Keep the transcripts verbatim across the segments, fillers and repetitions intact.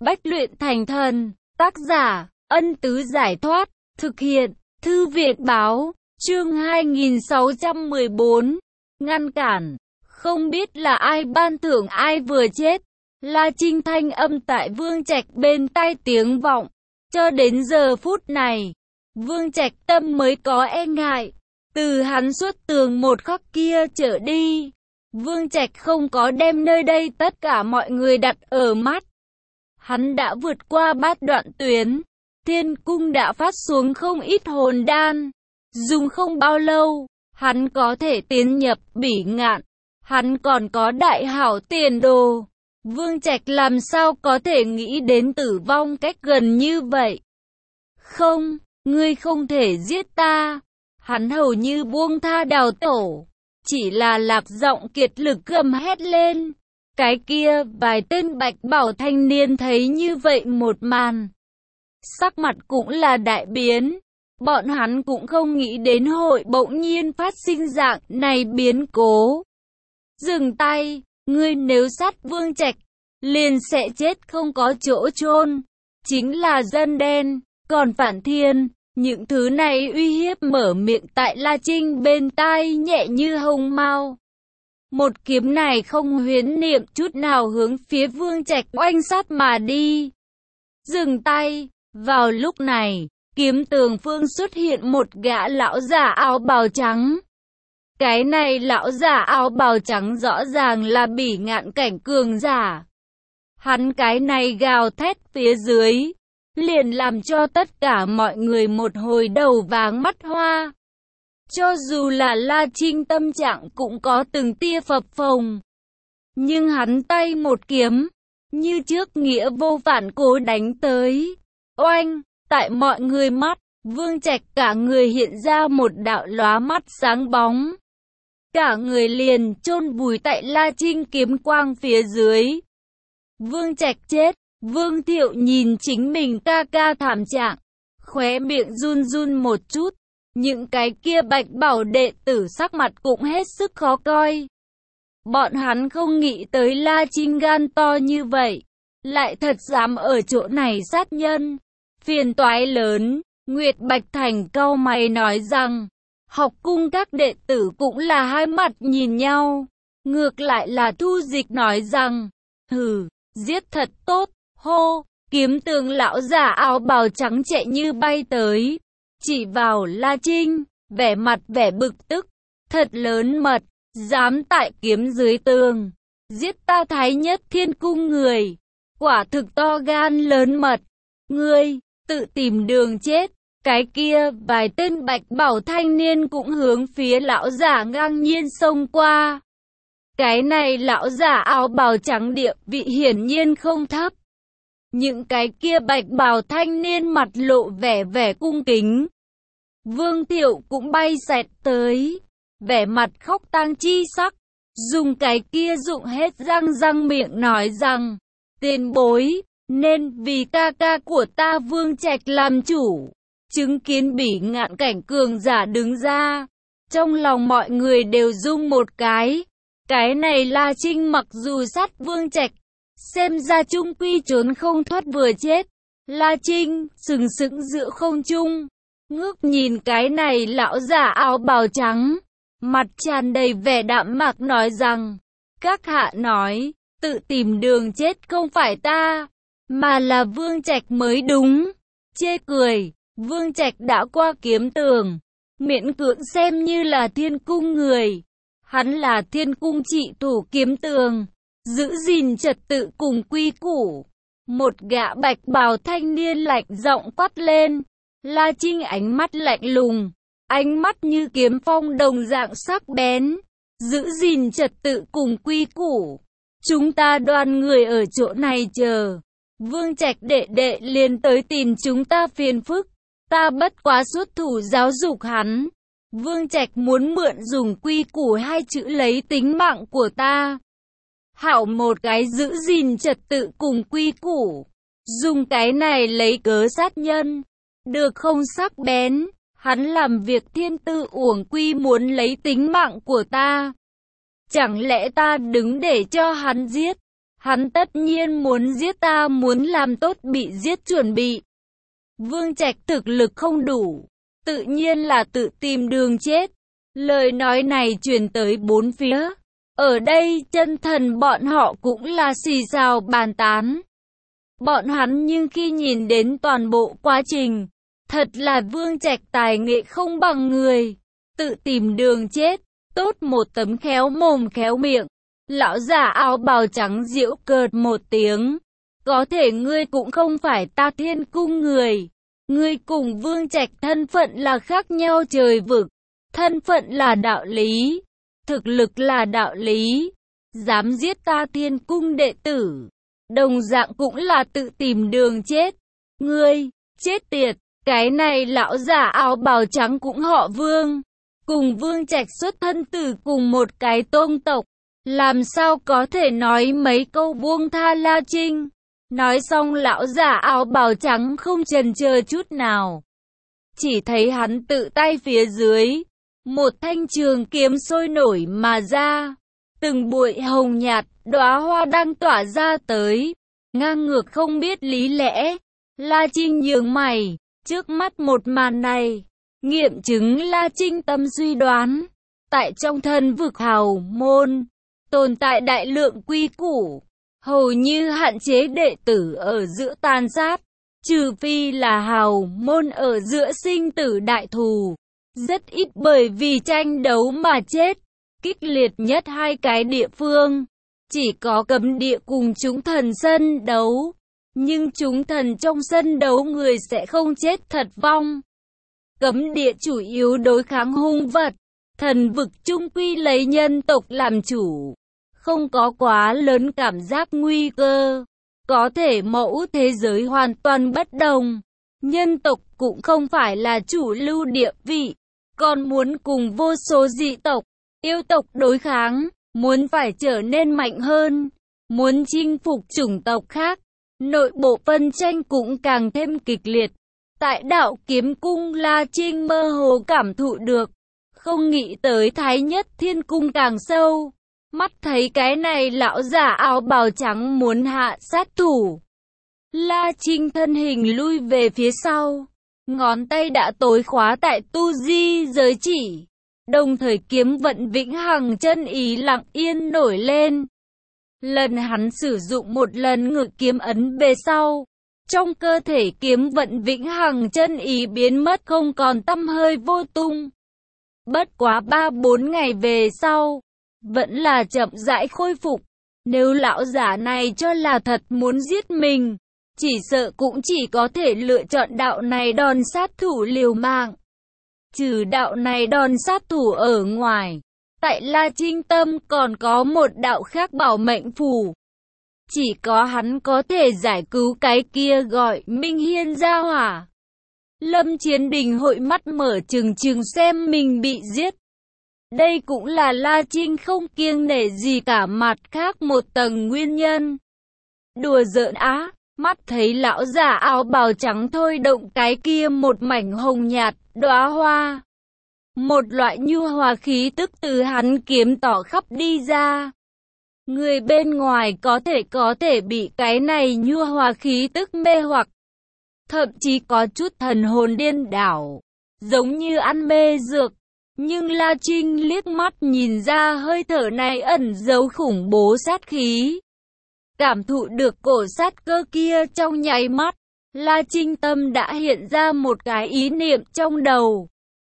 Bách luyện thành thần. Tác giả, Ân Tứ Giải Thoát. Thực hiện, Thư viện Báo. Chương hai nghìn sáu trăm mười bốn. Ngăn cản. Không biết là ai ban thưởng ai vừa chết. La Trinh thanh âm tại Vương Trạch bên tai tiếng vọng. Cho đến giờ phút này, Vương Trạch tâm mới có e ngại. Từ hắn xuất tường một khắc kia trở đi, Vương Trạch không có đem nơi đây tất cả mọi người đặt ở mắt. Hắn đã vượt qua bát đoạn tuyến, thiên cung đã phát xuống không ít hồn đan. Dùng không bao lâu, hắn có thể tiến nhập Bỉ Ngạn. Hắn còn có đại hảo tiền đồ. Vương Trạch làm sao có thể nghĩ đến tử vong cách gần như vậy? Không, ngươi không thể giết ta. Hắn hầu như buông tha đào tổ. Chỉ là lạc giọng kiệt lực gầm hét lên. Cái kia vài tên bạch bảo thanh niên thấy như vậy một màn, sắc mặt cũng là đại biến. Bọn hắn cũng không nghĩ đến hội bỗng nhiên phát sinh dạng này biến cố. Dừng tay, ngươi nếu sát Vương Trạch, liền sẽ chết không có chỗ chôn. Chính là dân đen, còn phản thiên. Những thứ này uy hiếp mở miệng tại La Trinh bên tai nhẹ như hồng mao. Một kiếm này không huyễn niệm chút nào hướng phía Vương Trạch oanh sát mà đi. Dừng tay, vào lúc này, kiếm tường phương xuất hiện một gã lão giả áo bào trắng. Cái này lão giả áo bào trắng rõ ràng là Bỉ Ngạn cảnh cường giả. Hắn cái này gào thét phía dưới, liền làm cho tất cả mọi người một hồi đầu váng mắt hoa. Cho dù là La Trinh tâm trạng cũng có từng tia phập phồng. Nhưng hắn tay một kiếm, như trước nghĩa vô phản cố đánh tới. Oanh, tại mọi người mắt, Vương Trạch cả người hiện ra một đạo lóa mắt sáng bóng. Cả người liền chôn vùi tại La Trinh kiếm quang phía dưới. Vương Trạch chết. Vương Thiệu nhìn chính mình ca ca thảm trạng, khóe miệng run run một chút. Những cái kia bạch bảo đệ tử sắc mặt cũng hết sức khó coi. Bọn hắn không nghĩ tới La Trinh gan to như vậy, lại thật dám ở chỗ này sát nhân. Phiền toái lớn. Nguyệt Bạch Thành cau mày nói rằng, học cung các đệ tử cũng là hai mặt nhìn nhau. Ngược lại là Thu Dịch nói rằng, hừ, giết thật tốt. Hô, kiếm tường lão giả áo bào trắng chạy như bay tới, chỉ vào La Trinh, vẻ mặt vẻ bực tức, thật lớn mật, dám tại kiếm dưới tường, giết ta Thái Nhất Thiên Cung người, quả thực to gan lớn mật, ngươi, tự tìm đường chết. Cái kia vài tên bạch bảo thanh niên cũng hướng phía lão giả ngang nhiên xông qua. Cái này lão giả áo bào trắng địa vị hiển nhiên không thấp. Những cái kia bạch bào thanh niên mặt lộ vẻ vẻ cung kính. Vương Thiệu cũng bay xẹt tới, vẻ mặt khóc tang chi sắc, dùng cái kia dụng hết răng răng miệng nói rằng, tiền bối, nên vì ca ca của ta Vương Trạch làm chủ. Chứng kiến Bỉ Ngạn cảnh cường giả đứng ra, trong lòng mọi người đều rung một cái. Cái này La Trinh mặc dù sát Vương Trạch, xem ra chung quy trốn không thoát vừa chết. La Trinh sừng sững giữa không trung, ngước nhìn cái này lão giả áo bào trắng, mặt tràn đầy vẻ đạm mạc nói rằng, các hạ nói, tự tìm đường chết không phải ta, mà là Vương Trạch mới đúng. Chê cười, Vương Trạch đã qua kiếm tường, miễn cưỡng xem như là thiên cung người. Hắn là thiên cung trị thủ kiếm tường, giữ gìn trật tự cùng quy củ. Một gã bạch bào thanh niên lạnh giọng quát lên. La Trinh ánh mắt lạnh lùng, ánh mắt như kiếm phong đồng dạng sắc bén. Giữ gìn trật tự cùng quy củ. Chúng ta đoàn người ở chỗ này chờ. Vương Trạch đệ đệ liền tới tìm chúng ta phiền phức. Ta bất quá xuất thủ giáo dục hắn. Vương Trạch muốn mượn dùng quy củ hai chữ lấy tính mạng của ta. Hảo một cái giữ gìn trật tự cùng quy củ, dùng cái này lấy cớ sát nhân, được không sắc bén. Hắn làm việc thiên tư uổng quy muốn lấy tính mạng của ta. Chẳng lẽ ta đứng để cho hắn giết? Hắn tất nhiên muốn giết ta, muốn làm tốt bị giết chuẩn bị. Vương Trạch thực lực không đủ, tự nhiên là tự tìm đường chết. Lời nói này truyền tới bốn phía. Ở đây chân thần bọn họ cũng là xì xào bàn tán. Bọn hắn nhưng khi nhìn đến toàn bộ quá trình, thật là Vương Trạch tài nghệ không bằng người, tự tìm đường chết, tốt một tấm khéo mồm khéo miệng. Lão già áo bào trắng giễu cợt một tiếng, có thể ngươi cũng không phải ta Thiên Cung người, ngươi cùng Vương Trạch thân phận là khác nhau trời vực, thân phận là đạo lý, thực lực là đạo lý, dám giết ta Thiên Cung đệ tử, đồng dạng cũng là tự tìm đường chết. Ngươi, chết tiệt, cái này lão già áo bào trắng cũng họ Vương, cùng Vương Trạch xuất thân từ cùng một cái tôn tộc, làm sao có thể nói mấy câu buông tha La Trinh. Nói xong lão già áo bào trắng không chần chờ chút nào, chỉ thấy hắn tự tay phía dưới, một thanh trường kiếm sôi nổi mà ra, từng bụi hồng nhạt, đóa hoa đang tỏa ra tới, ngang ngược không biết lý lẽ. La Trinh nhướng mày, trước mắt một màn này, nghiệm chứng La Trinh tâm suy đoán, tại trong thân vực hào môn, tồn tại đại lượng quy củ, hầu như hạn chế đệ tử ở giữa tàn sát, trừ phi là hào môn ở giữa sinh tử đại thù, rất ít bởi vì tranh đấu mà chết. Kích liệt nhất hai cái địa phương, chỉ có cấm địa cùng chúng thần sân đấu, nhưng chúng thần trong sân đấu người sẽ không chết thật vong. Cấm địa chủ yếu đối kháng hung vật, thần vực chung quy lấy nhân tộc làm chủ, không có quá lớn cảm giác nguy cơ. Có thể mẫu thế giới hoàn toàn bất đồng, nhân tộc cũng không phải là chủ lưu địa vị, còn muốn cùng vô số dị tộc, yêu tộc đối kháng, muốn phải trở nên mạnh hơn, muốn chinh phục chủng tộc khác, nội bộ phân tranh cũng càng thêm kịch liệt. Tại Đạo Kiếm Cung, La Trinh mơ hồ cảm thụ được, không nghĩ tới Thái Nhất Thiên Cung càng sâu. Mắt thấy cái này lão già áo bào trắng muốn hạ sát thủ, La Trinh thân hình lui về phía sau, ngón tay đã tối khóa tại tu di giới chỉ, đồng thời kiếm vận vĩnh hằng chân ý lặng yên nổi lên. Lần hắn sử dụng một lần ngự kiếm ấn về sau, trong cơ thể kiếm vận vĩnh hằng chân ý biến mất không còn tăm hơi vô tung. Bất quá ba bốn ngày về sau, vẫn là chậm rãi khôi phục. Nếu lão giả này cho là thật muốn giết mình, chỉ sợ cũng chỉ có thể lựa chọn đạo này đòn sát thủ liều mạng. Trừ đạo này đòn sát thủ ở ngoài, tại La Trinh tâm còn có một đạo khác bảo mệnh phù. Chỉ có hắn có thể giải cứu cái kia gọi Minh Hiên gia hỏa. Lâm Chiến Đình hội mắt mở trừng trừng xem mình bị giết. Đây cũng là La Trinh không kiêng nể gì cả mặt khác một tầng nguyên nhân. Đùa giỡn á, mắt thấy lão già áo bào trắng thôi động cái kia một mảnh hồng nhạt, đóa hoa. Một loại nhu hòa khí tức từ hắn kiếm tỏ khắp đi ra. Người bên ngoài có thể có thể bị cái này nhu hòa khí tức mê hoặc. Thậm chí có chút thần hồn điên đảo, giống như ăn mê dược. Nhưng La Trinh liếc mắt nhìn ra hơi thở này ẩn giấu khủng bố sát khí. Cảm thụ được cổ sát cơ kia trong nháy mắt, La Trinh tâm đã hiện ra một cái ý niệm trong đầu.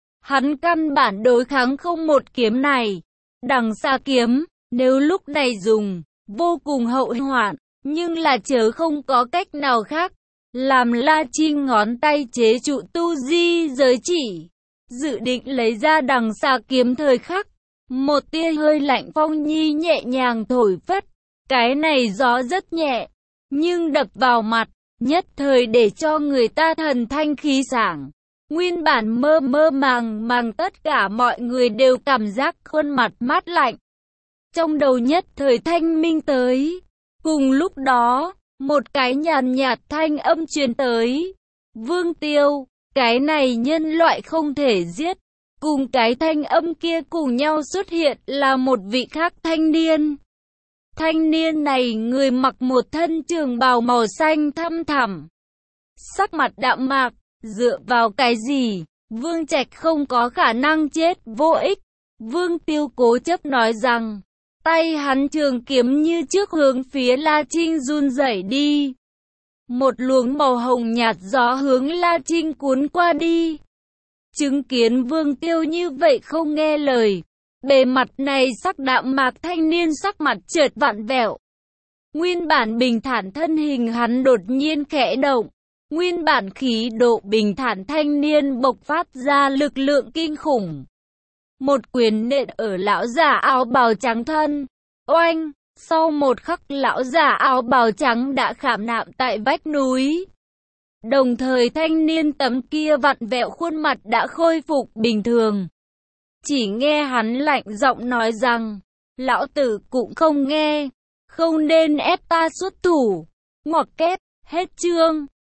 Hắn căn bản đối kháng không một kiếm này. Đằng xa kiếm, nếu lúc này dùng, vô cùng hậu hoạn, nhưng là chớ không có cách nào khác. Làm La Trinh ngón tay chế trụ tu di giới chỉ, dự định lấy ra đằng xa kiếm thời khắc. Một tia hơi lạnh phong nhi nhẹ nhàng thổi phất. Cái này gió rất nhẹ, nhưng đập vào mặt, nhất thời để cho người ta thần thanh khí sảng. Nguyên bản mơ mơ màng màng tất cả mọi người đều cảm giác khuôn mặt mát lạnh. Trong đầu nhất thời thanh minh tới. Cùng lúc đó, một cái nhàn nhạt thanh âm truyền tới. Vương Tiêu, cái này nhân loại không thể giết. Cùng cái thanh âm kia cùng nhau xuất hiện là một vị khác thanh niên. Thanh niên này người mặc một thân trường bào màu xanh thăm thẳm, sắc mặt đạm mạc, dựa vào cái gì? Vương Trạch không có khả năng chết, vô ích. Vương Tiêu cố chấp nói rằng, tay hắn trường kiếm như trước hướng phía La Trinh run rẩy đi. Một luồng màu hồng nhạt gió hướng La Trinh cuốn qua đi. Chứng kiến Vương Tiêu như vậy không nghe lời, bề mặt này sắc đạm mạc thanh niên sắc mặt chợt vặn vẹo. Nguyên bản bình thản thân hình hắn đột nhiên khẽ động. Nguyên bản khí độ bình thản thanh niên bộc phát ra lực lượng kinh khủng. Một quyền nện ở lão giả áo bào trắng thân. Oanh! Sau một khắc lão giả áo bào trắng đã khảm nạm tại vách núi. Đồng thời thanh niên tấm kia vặn vẹo khuôn mặt đã khôi phục bình thường. Chỉ nghe hắn lạnh giọng nói rằng, lão tử cũng không nghe, không nên ép ta xuất thủ. Ngoặc kép, hết chương.